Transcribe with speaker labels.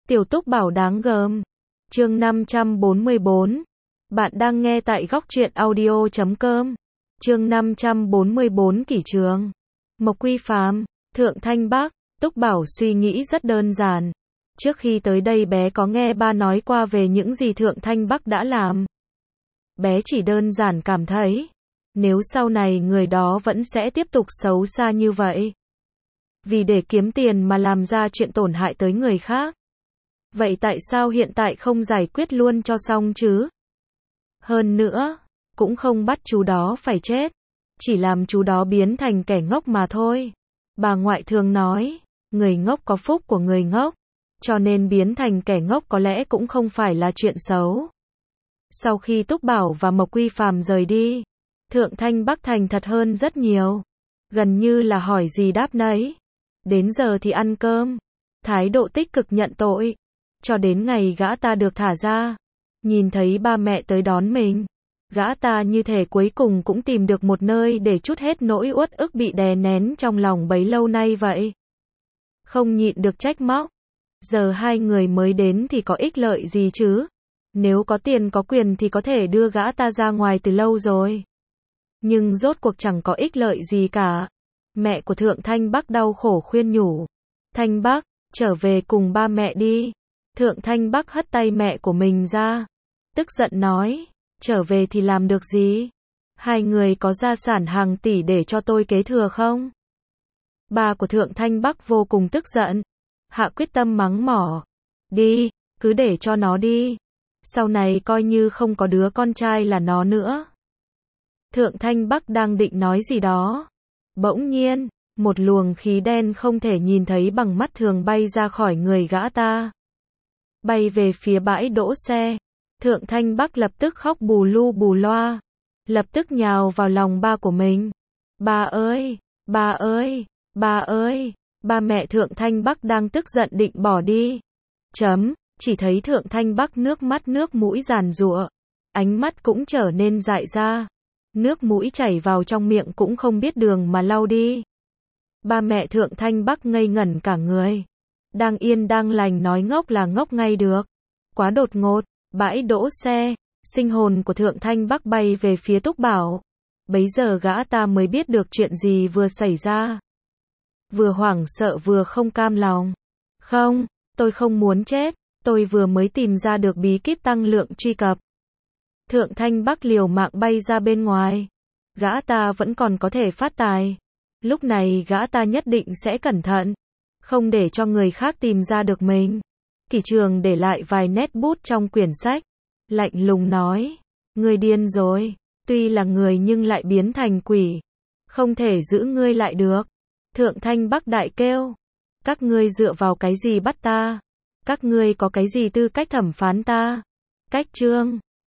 Speaker 1: Tiểu Túc Bảo đáng gờm. Chương 544. Bạn đang nghe tại góc truyện audio.com. Chương 544 Kỷ Trường. Mộc Quy Phàm, Thượng Thanh Bắc. Túc Bảo suy nghĩ rất đơn giản. Trước khi tới đây bé có nghe ba nói qua về những gì Thượng Thanh Bắc đã làm. Bé chỉ đơn giản cảm thấy, nếu sau này người đó vẫn sẽ tiếp tục xấu xa như vậy, vì để kiếm tiền mà làm ra chuyện tổn hại tới người khác, vậy tại sao hiện tại không giải quyết luôn cho xong chứ? Hơn nữa, cũng không bắt chú đó phải chết, chỉ làm chú đó biến thành kẻ ngốc mà thôi. Bà ngoại thường nói, người ngốc có phúc của người ngốc, cho nên biến thành kẻ ngốc có lẽ cũng không phải là chuyện xấu. Sau khi Túc Bảo và Mộc Quy Phàm rời đi, Thượng Thanh Bắc thành thật hơn rất nhiều, gần như là hỏi gì đáp nấy. Đến giờ thì ăn cơm, thái độ tích cực nhận tội, cho đến ngày gã ta được thả ra, nhìn thấy ba mẹ tới đón mình, gã ta như thể cuối cùng cũng tìm được một nơi để trút hết nỗi uất ức bị đè nén trong lòng bấy lâu nay vậy. Không nhịn được trách móc, giờ hai người mới đến thì có ích lợi gì chứ? Nếu có tiền có quyền thì có thể đưa gã ta ra ngoài từ lâu rồi. Nhưng rốt cuộc chẳng có ích lợi gì cả. Mẹ của Thượng Thanh Bắc đau khổ khuyên nhủ. Thanh Bắc, trở về cùng ba mẹ đi. Thượng Thanh Bắc hất tay mẹ của mình ra, tức giận nói, trở về thì làm được gì? Hai người có gia sản hàng tỷ để cho tôi kế thừa không? Ba của Thượng Thanh Bắc vô cùng tức giận, hạ quyết tâm mắng mỏ. Đi, cứ để cho nó đi. Sau này coi như không có đứa con trai là nó nữa. Thượng Thanh Bắc đang định nói gì đó. Bỗng nhiên, một luồng khí đen không thể nhìn thấy bằng mắt thường bay ra khỏi người gã ta, bay về phía bãi đỗ xe. Thượng Thanh Bắc lập tức khóc bù lu bù loa, lập tức nhào vào lòng ba của mình. Ba ơi, ba ơi, ba ơi, ba mẹ Thượng Thanh Bắc đang tức giận định bỏ đi. Chỉ thấy Thượng Thanh Bắc nước mắt nước mũi giàn giụa, ánh mắt cũng trở nên dại ra, nước mũi chảy vào trong miệng cũng không biết đường mà lau đi. Ba mẹ Thượng Thanh Bắc ngây ngẩn cả người, đang yên đang lành nói ngốc là ngốc ngay được. Quá đột ngột, bãi đỗ xe, sinh hồn của Thượng Thanh Bắc bay về phía Túc Bảo. Bấy giờ gã ta mới biết được chuyện gì vừa xảy ra. Vừa hoảng sợ vừa không cam lòng. Không, tôi không muốn chết, tôi vừa mới tìm ra được bí kíp tăng lượng truy cập. Thượng Thanh Bắc liều mạng bay ra bên ngoài. Gã ta vẫn còn có thể phát tài. Lúc này gã ta nhất định sẽ cẩn thận, không để cho người khác tìm ra được mình. Kỷ Trường để lại vài nét bút trong quyển sách, lạnh lùng nói, ngươi điên rồi, tuy là người nhưng lại biến thành quỷ, không thể giữ ngươi lại được. Thượng Thanh Bắc đại kêu, các ngươi dựa vào cái gì bắt ta? Các ngươi có cái gì tư cách thẩm phán ta? Cách chương